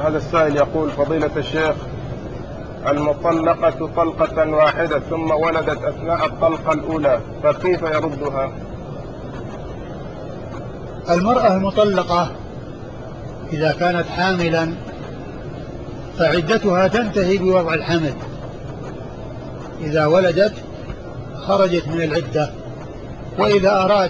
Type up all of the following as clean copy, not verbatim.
هذا السائل يقول: فضيلة الشيخ، المطلقة طلقة واحدة ثم ولدت أثناء الطلقة الأولى فكيف يردها؟ المرأة المطلقة إذا كانت حاملا فعدتها تنتهي بوضع الحمل. إذا ولدت خرجت من العدة، وإذا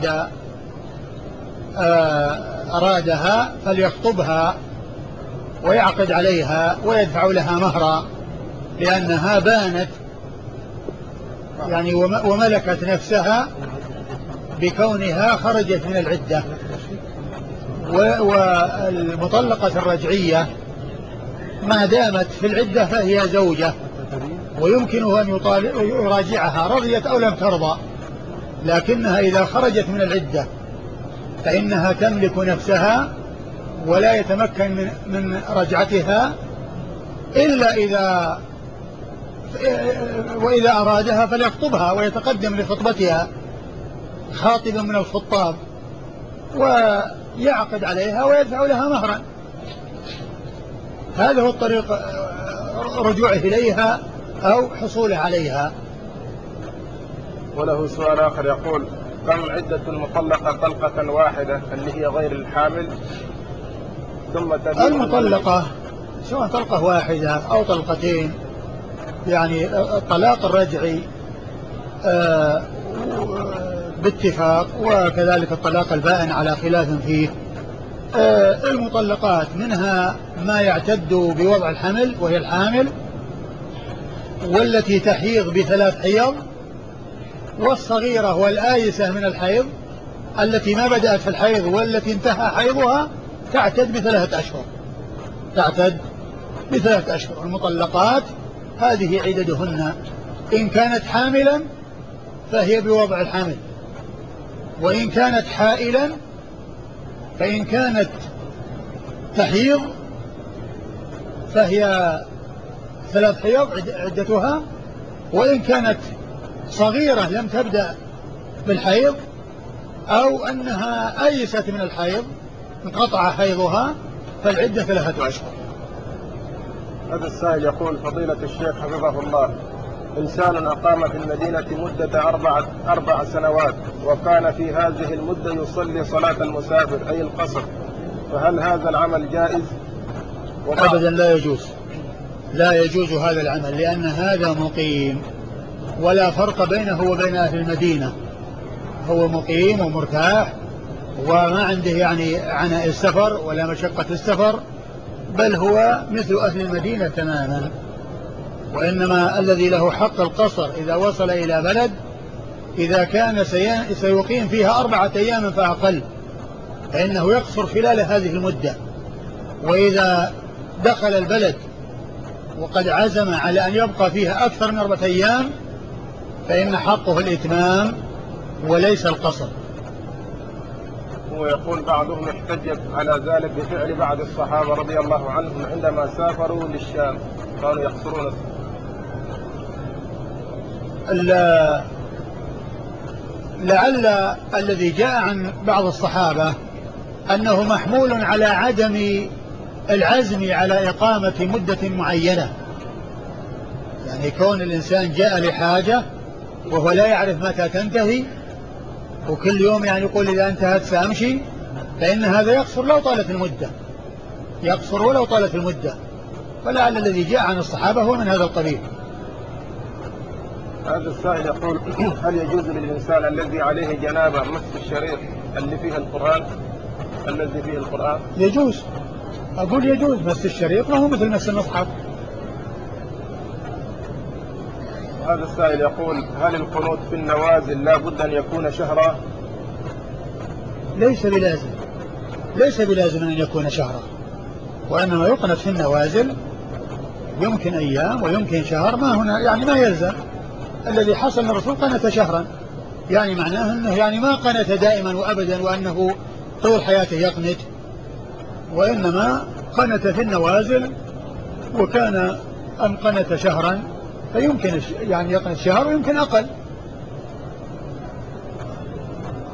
أرادها فليخطبها ويعقد عليها ويدفع لها مهرا، لأنها بانت يعني وملكت نفسها بكونها خرجت من العدة. والمطلقة الرجعية ما دامت في العدة فهي زوجة، ويمكنه أن يراجعها رضيت أو لم ترضى، لكنها إذا خرجت من العدة فإنها تملك نفسها ولا يتمكن من رجعتها إلا وإذا أرادها فليخطبها ويتقدم لخطبتها خاطبا من الخطاب ويعقد عليها ويدفع لها مهرا. هذا هو الطريق رجوعه إليها أو حصوله عليها. وله سؤال آخر يقول: كم عدة المطلقة طلقة واحدة اللي هي غير الحامل ثم تبين المطلقة سواء طلقة واحدة أو طلقتين، يعني الطلاق الرجعي باتفاق، وكذلك الطلاق البائن على خلاف فيه. المطلقات منها ما يعتد بوضع الحمل وهي الحامل، والتي تحيض ب3 حيض، والصغيرة والآيسة من الحيض التي ما بدأت في الحيض والتي انتهى حيضها تعتد ب3 أشهر. المطلقات هذه عددهن: إن كانت حاملا فهي بوضع الحمل، وإن كانت حائلا فإن كانت تحيض فهي 3 حيض عدتها، وإن كانت صغيرة لم تبدأ بالحيض أو أنها أيست من الحيض انقطع حيضها فالعدة 3 أشهر. هذا السائل يقول: فضيلة الشيخ حفظه الله، إنسان أقام في المدينة مدة 4 سنوات وكان في هذه المدة يصلي صلاة المسافر أي القصر، فهل هذا العمل جائز؟ أبدا لا يجوز هذا العمل، لأن هذا مقيم ولا فرق بينه وبين أهل المدينة. هو مقيم ومرتاح وما عنده يعني عناء السفر ولا مشقة السفر، بل هو مثل أهل المدينة تماما. وإنما الذي له حق القصر إذا وصل إلى بلد إذا كان سيقيم فيها 4 أيام فأقل فإنه يقصر خلال هذه المدة. وإذا دخل البلد وقد عزم على أن يبقى فيها أكثر من 4 أيام فإن حقه الإتمام وليس القصر. ويقول: بعضهم احتج على ذلك بفعل بعض الصحابة رضي الله عنهم عندما سافروا للشام كانوا يقصرون. لعل الذي جاء عن بعض الصحابة أنه محمول على عدم العزم على إقامة مدة معينة، يعني كون الإنسان جاء لحاجة وهو لا يعرف متى تنتهي وكل يوم يعني يقول إذا انتهت سأمشي، فإن هذا يقصر ولو طالت المدة. ولعل الذي جاء عن الصحابة هو من هذا القبيل. هذا السائل يقول: هل يجوز للإنسان الذي عليه جنابة مس الشريط الذي فيه القرآن؟ يجوز، أقول يجوز مس الشريط، ما هو مثل مس المصحف. هذا السائل يقول: هل القنوت في النوازل لا بد أن يكون شهرا؟ ليس بلازم أن يكون شهرا، وإنما يقنت في النوازل يمكن أيام ويمكن شهر، ما هنا يعني ما يلزم. الذي حصل الرسول قنت شهرا، يعني معناه أنه يعني ما قنت دائما وأبدا وأنه طول حياته يقنت، وإنما قنت في النوازل، وكان أن قنت شهرا فيمكن يعني يقنت شهر ويمكن أقل.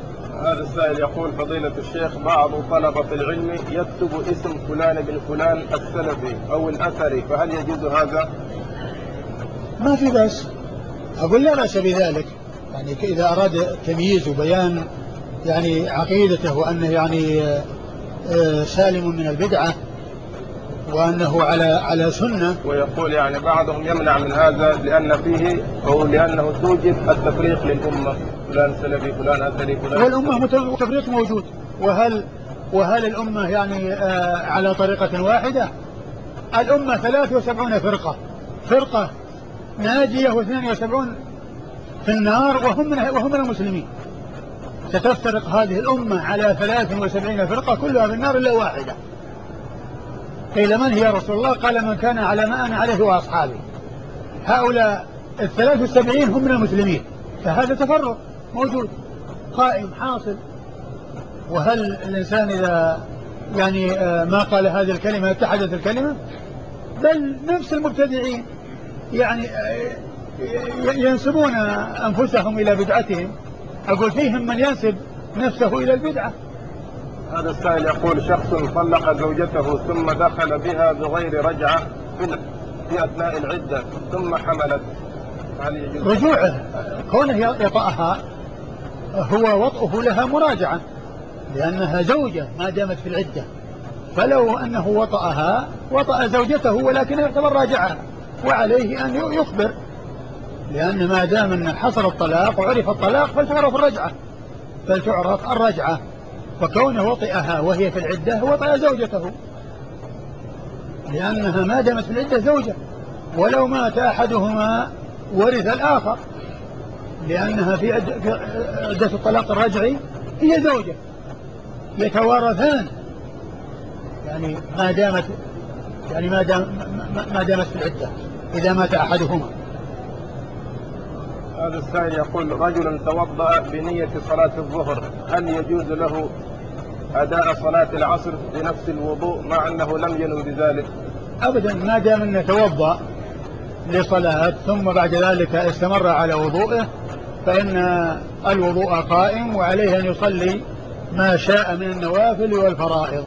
هذا السائل يقول: فضيلة الشيخ، بعض طلبة العلم يكتب اسم فلان بن فلان السلفي أو الأثري، فهل يجوز هذا؟ ما في بأس، أقول لا بأس بذلك، يعني إذا أراد التمييز وبيان يعني عقيدته وأنه يعني سالم من البدعة وأنه على سنة. ويقول يعني بعضهم يمنع من هذا لأن فيه أو لأنه توجد التفريق للأمة، فلان سلفي فلان أثري فلان. والأمة تفريق موجود، وهل الأمة يعني على طريقة واحدة؟ الأمة 73 فرقة ناجية و72 في النار وهم من المسلمين. ستفترق هذه الأمة على 73 فرقة كلها في النار إلا واحدة. قيل: من هي يا رسول الله؟ قال: من كان على ما أنا عليه وأصحابي. هؤلاء 73 هم من المسلمين، فهذا تفرق موجود قائم حاصل. وهل الإنسان إذا يعني ما قال هذه الكلمة اتحدت الكلمة؟ بل نفس المبتدعين يعني ينسبون أنفسهم إلى بدعتهم. أقول فيهم من ينسب نفسه إلى البدعة. هذا السائل يقول: شخص طلق زوجته ثم دخل بها بغير رجعة في أثناء العدة ثم حملت، هل يجوز؟ رجوعه كونه يطأها هو وطئه لها مراجعة، لأنها زوجة ما دامت في العدة. فلو أنه وطأ زوجته ولكن يعتبر راجعها، وعليه أن يخبر، لأن ما دام أن حصل الطلاق وعرف الطلاق فلتعرف الرجعة. وكونه وطئها وهي في العدة وطئ زوجته، لأنها ما دامت في العدة زوجة، ولو مات أحدهما ورث الآخر، لأنها في عدة الطلاق الرجعي هي زوجة، يتوارثان يعني ما دامت في العدة إذا مات أحدهما. هذا السائل يقول: رجل توضأ بنية صلاة الظهر، هل يجوز له أداء صلاة العصر بنفس الوضوء مع أنه لم ينوي بذلك؟ أبدا، ما دام أنه توضأ لصلاة ثم بعد ذلك استمر على وضوءه فإن الوضوء قائم، وعليه أن يصلي ما شاء من النوافل والفرائض.